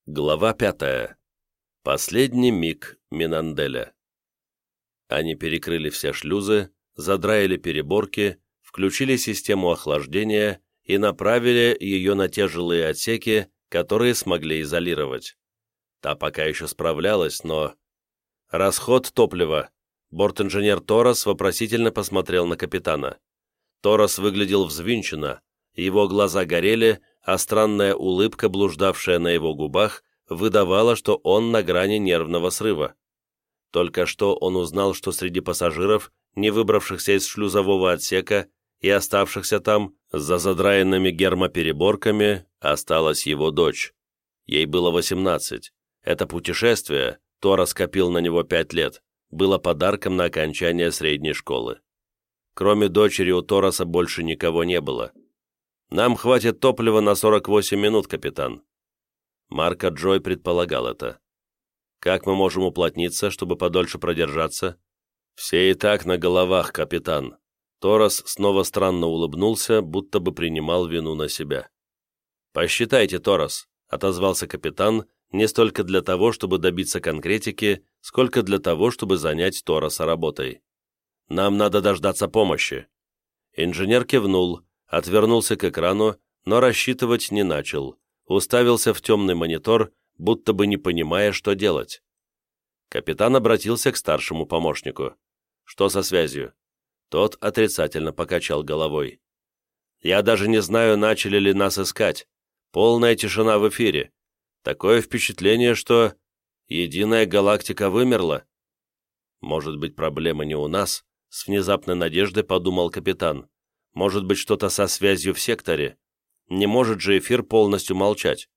Глава 5. Последний миг Минанделя. Они перекрыли все шлюзы, задраили переборки, включили систему охлаждения и направили ее на те жилые отсеки, которые смогли изолировать. Та пока еще справлялась, но... Расход топлива. Бортинженер Торос вопросительно посмотрел на капитана. Торос выглядел взвинченно, его глаза горели, а странная улыбка, блуждавшая на его губах, выдавала, что он на грани нервного срыва. Только что он узнал, что среди пассажиров, не выбравшихся из шлюзового отсека и оставшихся там, за задраенными гермопереборками, осталась его дочь. Ей было 18. Это путешествие, Торос копил на него 5 лет, было подарком на окончание средней школы. Кроме дочери у Тороса больше никого не было. «Нам хватит топлива на 48 минут, капитан». Марко Джой предполагал это. «Как мы можем уплотниться, чтобы подольше продержаться?» «Все и так на головах, капитан». Торос снова странно улыбнулся, будто бы принимал вину на себя. «Посчитайте, Торос», — отозвался капитан, не столько для того, чтобы добиться конкретики, сколько для того, чтобы занять Тороса работой. «Нам надо дождаться помощи». Инженер кивнул, отвернулся к экрану, но рассчитывать не начал, уставился в темный монитор, будто бы не понимая, что делать. Капитан обратился к старшему помощнику. «Что со связью?» Тот отрицательно покачал головой. «Я даже не знаю, начали ли нас искать. Полная тишина в эфире. Такое впечатление, что единая галактика вымерла». «Может быть, проблема не у нас?» — с внезапной надеждой подумал капитан. «Может быть, что-то со связью в секторе? Не может же эфир полностью молчать».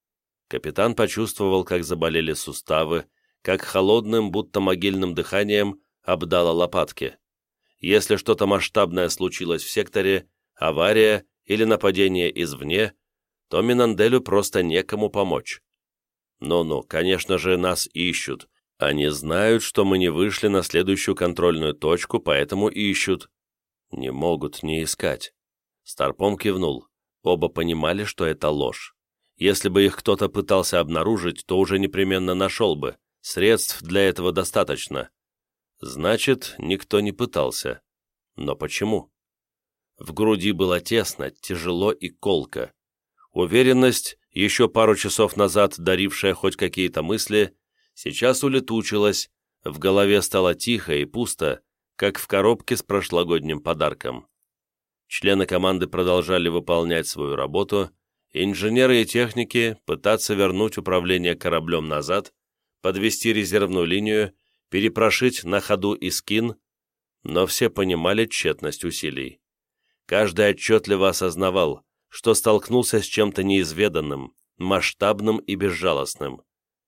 Капитан почувствовал, как заболели суставы, как холодным, будто могильным дыханием обдало лопатки. Если что-то масштабное случилось в секторе, авария или нападение извне, то Минанделю просто некому помочь. Ну-ну, конечно же, нас ищут. Они знают, что мы не вышли на следующую контрольную точку, поэтому ищут. Не могут не искать. Старпом кивнул. Оба понимали, что это ложь. Если бы их кто-то пытался обнаружить, то уже непременно нашел бы. Средств для этого достаточно. Значит, никто не пытался. Но почему? В груди было тесно, тяжело и колко. Уверенность, еще пару часов назад дарившая хоть какие-то мысли, сейчас улетучилась, в голове стало тихо и пусто, как в коробке с прошлогодним подарком. Члены команды продолжали выполнять свою работу, инженеры и техники пытаться вернуть управление кораблем назад, подвести резервную линию, перепрошить на ходу Искин, но все понимали тщетность усилий. Каждый отчетливо осознавал, что столкнулся с чем-то неизведанным, масштабным и безжалостным.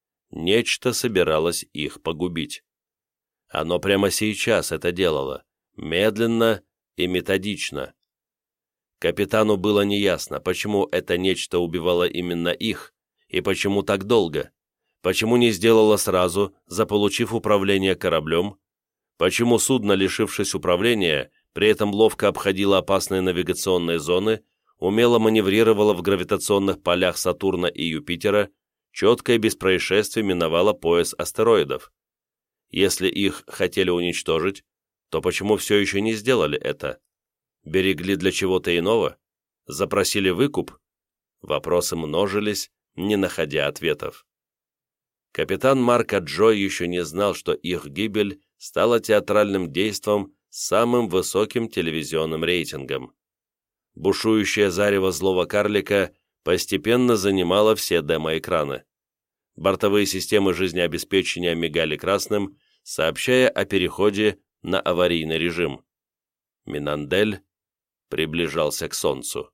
Нечто собиралось их погубить. Оно прямо сейчас это делало, медленно и методично. Капитану было неясно, почему это нечто убивало именно их, и почему так долго, почему не сделало сразу, заполучив управление кораблем, почему судно, лишившись управления, при этом ловко обходило опасные навигационные зоны, умело маневрировало в гравитационных полях Сатурна и Юпитера, четко и без происшествий миновало пояс астероидов. Если их хотели уничтожить, то почему все еще не сделали это? Берегли для чего-то иного? Запросили выкуп? Вопросы множились, не находя ответов. Капитан Марко Джой еще не знал, что их гибель стала театральным действом с самым высоким телевизионным рейтингом. Бушующее зарево злого карлика постепенно занимало все демо-экраны. Бортовые системы жизнеобеспечения мигали красным, сообщая о переходе на аварийный режим. Минандель приближался к Солнцу.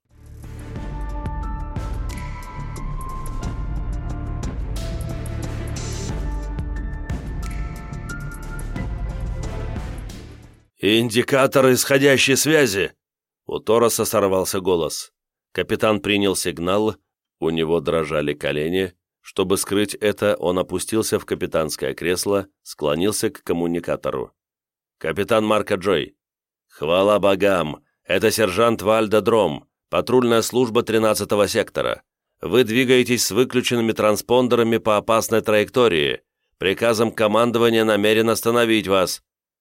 «Индикатор исходящей связи!» У Тороса сорвался голос. Капитан принял сигнал, у него дрожали колени. Чтобы скрыть это, он опустился в капитанское кресло, склонился к коммуникатору. «Капитан Марко Джой!» «Хвала богам! Это сержант Вальдо Дром, патрульная служба 13-го сектора. Вы двигаетесь с выключенными транспондерами по опасной траектории. Приказом командования намерен остановить вас».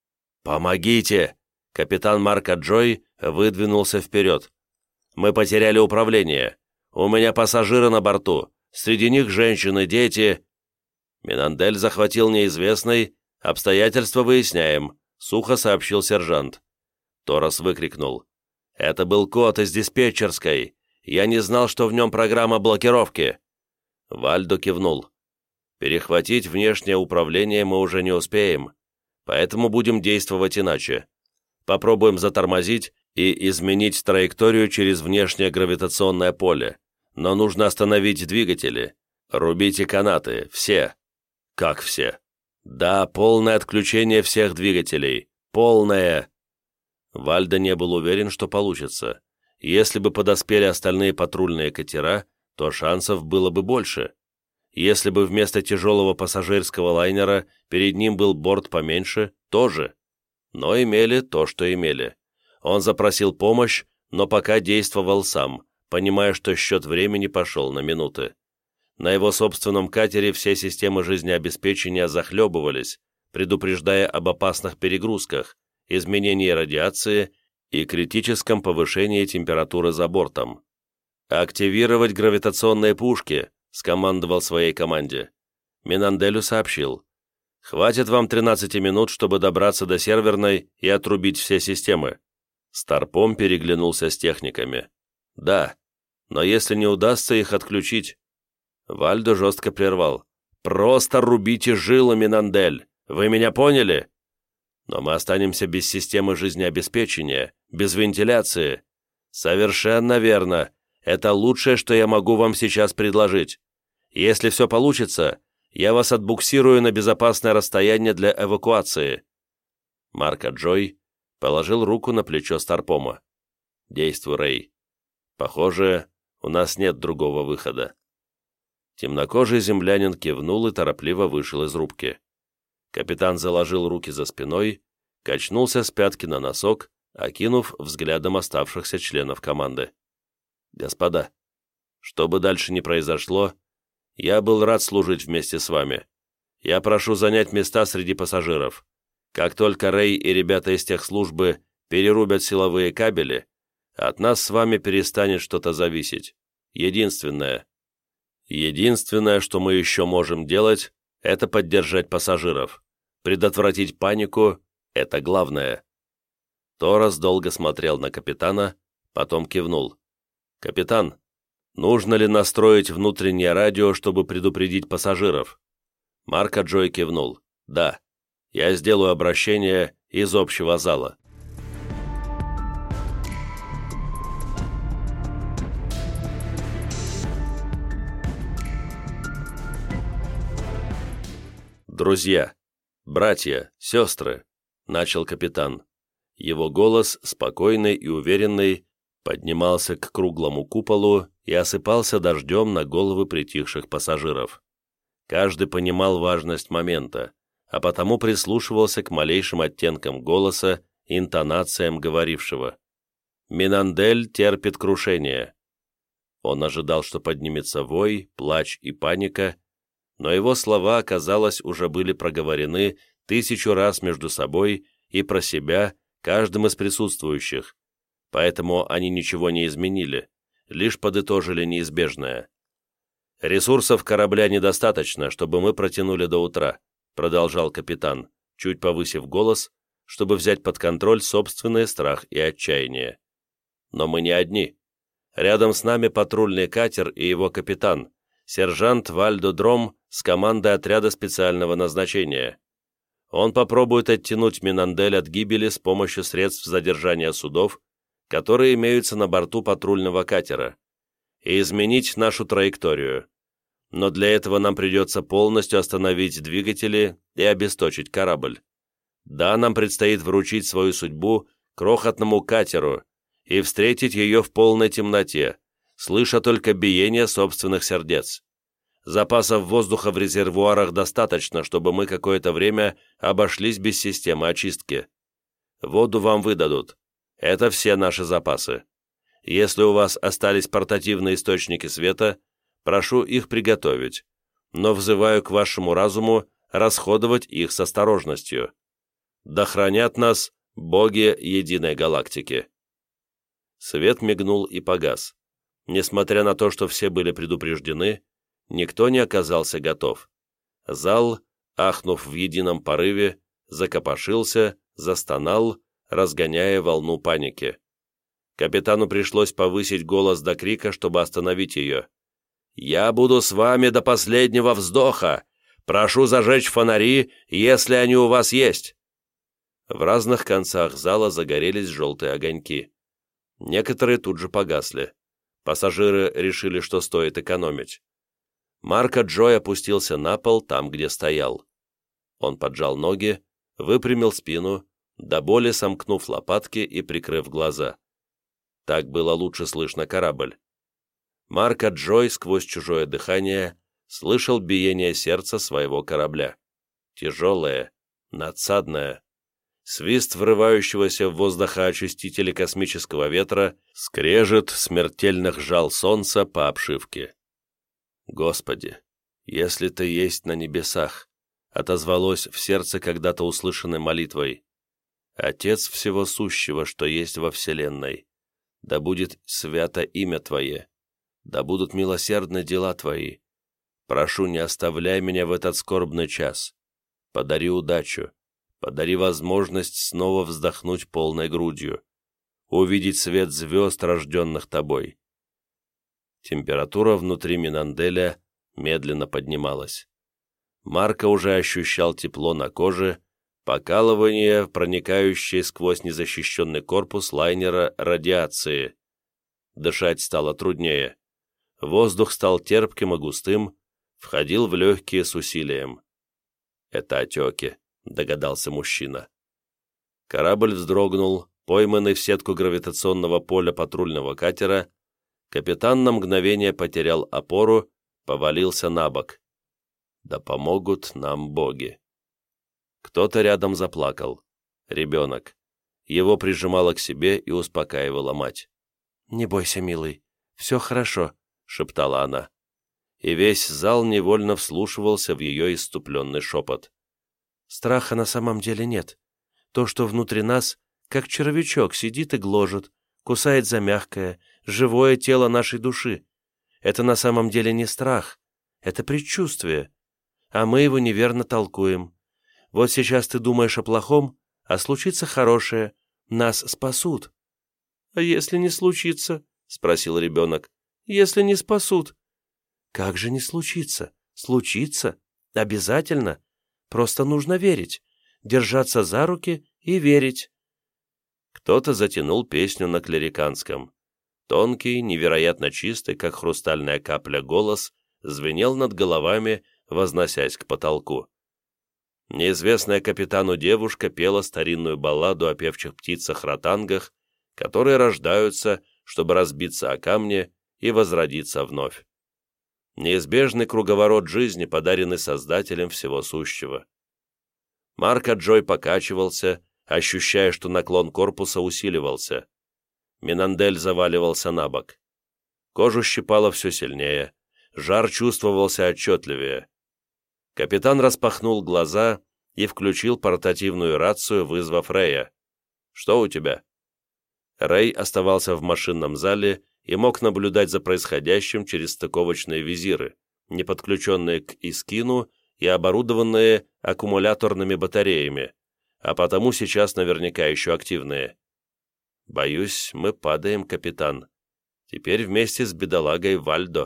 «Помогите!» Капитан Марко Джой выдвинулся вперед. «Мы потеряли управление. У меня пассажиры на борту. Среди них женщины, дети...» «Минандель захватил неизвестный. Обстоятельства выясняем», — сухо сообщил сержант. Торос выкрикнул. «Это был код из диспетчерской. Я не знал, что в нем программа блокировки». Вальдо кивнул. «Перехватить внешнее управление мы уже не успеем, поэтому будем действовать иначе. Попробуем затормозить и изменить траекторию через внешнее гравитационное поле. Но нужно остановить двигатели. Рубите канаты, все». «Как все?» «Да, полное отключение всех двигателей. Полное!» Вальдо не был уверен, что получится. Если бы подоспели остальные патрульные катера, то шансов было бы больше. Если бы вместо тяжелого пассажирского лайнера перед ним был борт поменьше, тоже. Но имели то, что имели. Он запросил помощь, но пока действовал сам, понимая, что счет времени пошел на минуты. На его собственном катере все системы жизнеобеспечения захлебывались, предупреждая об опасных перегрузках, изменении радиации и критическом повышении температуры за бортом. «Активировать гравитационные пушки», — скомандовал своей команде. Минанделю сообщил. «Хватит вам 13 минут, чтобы добраться до серверной и отрубить все системы». Старпом переглянулся с техниками. «Да, но если не удастся их отключить...» Вальдо жестко прервал. «Просто рубите жилы, Минандель! Вы меня поняли?» «Но мы останемся без системы жизнеобеспечения, без вентиляции». «Совершенно верно. Это лучшее, что я могу вам сейчас предложить. Если все получится, я вас отбуксирую на безопасное расстояние для эвакуации». Марко Джой положил руку на плечо Старпома. «Действуй, Рэй. Похоже, у нас нет другого выхода». Темнокожий землянин кивнул и торопливо вышел из рубки. Капитан заложил руки за спиной, качнулся с пятки на носок, окинув взглядом оставшихся членов команды. «Господа, что бы дальше ни произошло, я был рад служить вместе с вами. Я прошу занять места среди пассажиров. Как только Рэй и ребята из техслужбы перерубят силовые кабели, от нас с вами перестанет что-то зависеть. Единственное, что мы еще можем делать, это поддержать пассажиров. Предотвратить панику – это главное». Торос долго смотрел на капитана, потом кивнул. «Капитан, нужно ли настроить внутреннее радио, чтобы предупредить пассажиров?» Марко Джой кивнул. «Да, я сделаю обращение из общего зала». «Друзья, братья, сестры», — начал капитан. Его голос, спокойный и уверенный, поднимался к круглому куполу и осыпался дождем на головы притихших пассажиров. Каждый понимал важность момента, а потому прислушивался к малейшим оттенкам голоса и интонациям говорившего. «Минандель терпит крушение». Он ожидал, что поднимется вой, плач и паника, но его слова, казалось, уже были проговорены 1000 раз между собой и про себя каждым из присутствующих, поэтому они ничего не изменили, лишь подытожили неизбежное. «Ресурсов корабля недостаточно, чтобы мы протянули до утра», продолжал капитан, чуть повысив голос, чтобы взять под контроль собственный страх и отчаяние. «Но мы не одни. Рядом с нами патрульный катер и его капитан, сержант Вальдо Дром с командой отряда специального назначения. Он попробует оттянуть Минандель от гибели с помощью средств задержания судов, которые имеются на борту патрульного катера, и изменить нашу траекторию. Но для этого нам придется полностью остановить двигатели и обесточить корабль. Да, нам предстоит вручить свою судьбу крохотному катеру и встретить ее в полной темноте, слыша только биение собственных сердец. Запасов воздуха в резервуарах достаточно, чтобы мы какое-то время обошлись без системы очистки. Воду вам выдадут. Это все наши запасы. Если у вас остались портативные источники света, прошу их приготовить, но взываю к вашему разуму расходовать их с осторожностью. Да хранят нас боги единой галактики». Свет мигнул и погас. Несмотря на то, что все были предупреждены, никто не оказался готов. Зал, ахнув в едином порыве, закопошился, застонал, разгоняя волну паники. Капитану пришлось повысить голос до крика, чтобы остановить ее. «Я буду с вами до последнего вздоха! Прошу зажечь фонари, если они у вас есть!» В разных концах зала загорелись желтые огоньки. Некоторые тут же погасли. Пассажиры решили, что стоит экономить. Марко Джой опустился на пол там, где стоял. Он поджал ноги, выпрямил спину, до боли сомкнув лопатки и прикрыв глаза. Так было лучше слышно корабль. Марко Джой сквозь чужое дыхание слышал биение сердца своего корабля. Тяжелое, надсадное. Свист врывающегося в воздухоочистители космического ветра, скрежет смертельных жал солнца по обшивке. «Господи, если Ты есть на небесах», отозвалось в сердце когда-то услышанной молитвой. «Отец всего сущего, что есть во вселенной, да будет свято имя Твое, да будут милосердны дела Твои. Прошу, не оставляй меня в этот скорбный час. Подари удачу, подари возможность снова вздохнуть полной грудью, увидеть свет звезд, рожденных Тобой». Температура внутри Минанделя медленно поднималась. Марко уже ощущал тепло на коже, покалывание, проникающее сквозь незащищенный корпус лайнера радиации. Дышать стало труднее. Воздух стал терпким и густым, входил в легкие с усилием. «Это отеки», — догадался мужчина. Корабль вздрогнул, пойманный в сетку гравитационного поля патрульного катера. Капитан на мгновение потерял опору, повалился на бок. Да помогут нам боги. Кто-то рядом заплакал. Ребенок. Его прижимала к себе и успокаивала мать. «Не бойся, милый, все хорошо», — шептала она. И весь зал невольно вслушивался в ее исступленный шепот. «Страха на самом деле нет. То, что внутри нас, как червячок, сидит и гложет, кусает за мягкое, живое тело нашей души. Это на самом деле не страх, это предчувствие, а мы его неверно толкуем. Вот сейчас ты думаешь о плохом, а случится хорошее, нас спасут». «А если не случится?» — спросил ребенок. «Если не спасут?» «Как же не случится? Случится. Обязательно. Просто нужно верить, держаться за руки и верить». Кто-то затянул песню на клериканском. Тонкий, невероятно чистый, как хрустальная капля, голос звенел над головами, возносясь к потолку. Неизвестная капитану девушка пела старинную балладу о певчих птицах-ротангах, которые рождаются, чтобы разбиться о камни и возродиться вновь. Неизбежный круговорот жизни, подаренный Создателем всего сущего. Марко Джой покачивался, ощущая, что наклон корпуса усиливался. Минандель заваливался на бок. Кожу щипало все сильнее, жар чувствовался отчетливее. Капитан распахнул глаза и включил портативную рацию, вызвав Рэя. «Что у тебя?» Рэй оставался в машинном зале и мог наблюдать за происходящим через стыковочные визиры, не подключенные к Искину и оборудованные аккумуляторными батареями, а потому сейчас наверняка еще активные. «Боюсь, мы падаем, капитан. Теперь вместе с бедолагой Вальдо».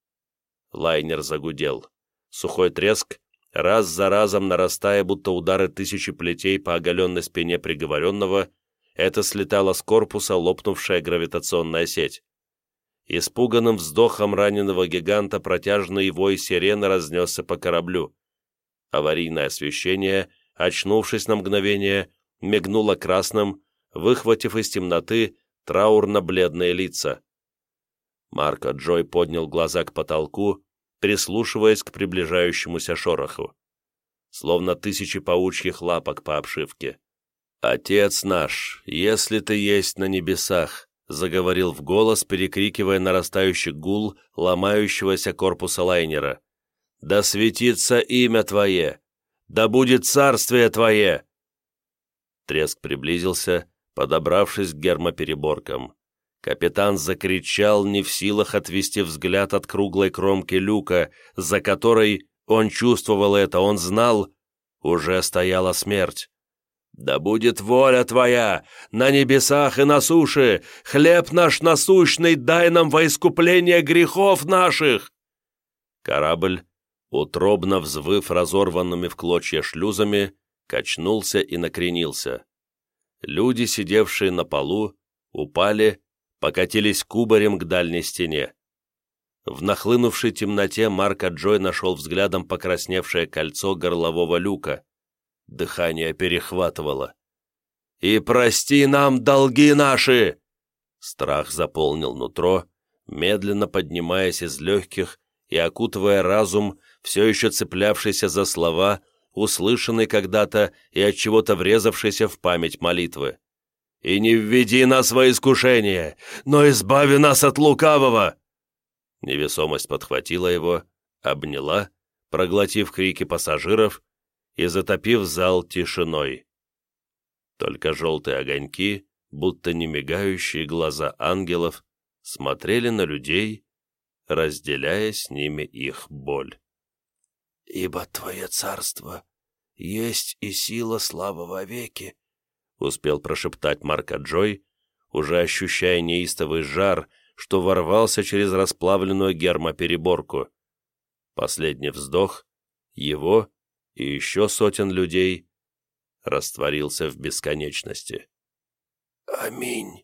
Лайнер загудел. Сухой треск, раз за разом нарастая, будто удары тысячи плетей по оголенной спине приговоренного, это слетала с корпуса лопнувшая гравитационная сеть. Испуганным вздохом раненого гиганта протяжный вой сирены разнесся по кораблю. Аварийное освещение, очнувшись на мгновение, мигнуло красным, выхватив из темноты траурно-бледные лица. Марко Джой поднял глаза к потолку, прислушиваясь к приближающемуся шороху. Словно тысячи паучьих лапок по обшивке. «Отец наш, если ты есть на небесах, — заговорил в голос, перекрикивая нарастающий гул ломающегося корпуса лайнера. «Да светится имя Твое! Да будет царствие Твое!» Треск приблизился, подобравшись к гермопереборкам. Капитан закричал, не в силах отвести взгляд от круглой кромки люка, за которой, он чувствовал это, он знал, уже стояла смерть. «Да будет воля Твоя на небесах и на суше! Хлеб наш насущный дай нам во искупление грехов наших!» Корабль, утробно взвыв разорванными в клочья шлюзами, качнулся и накренился. Люди, сидевшие на полу, упали, покатились кубарем к дальней стене. В нахлынувшей темноте Марко Джой нашел взглядом покрасневшее кольцо горлового люка. Дыхание перехватывало. «И прости нам долги наши!» Страх заполнил нутро, медленно поднимаясь из легких и окутывая разум, все еще цеплявшийся за слова, услышанный когда-то и от чего-то врезавшийся в память молитвы. «И не введи нас во искушение, но избави нас от лукавого!» Невесомость подхватила его, обняла, проглотив крики пассажиров и затопив зал тишиной. Только желтые огоньки, будто немигающие глаза ангелов, смотрели на людей, разделяя с ними их боль. «Ибо Твое царство есть и сила, слава вовеки», успел прошептать Марко Джой, уже ощущая неистовый жар, что ворвался через расплавленную гермопереборку. Последний вздох, его и еще сотен людей растворился в бесконечности. «Аминь»,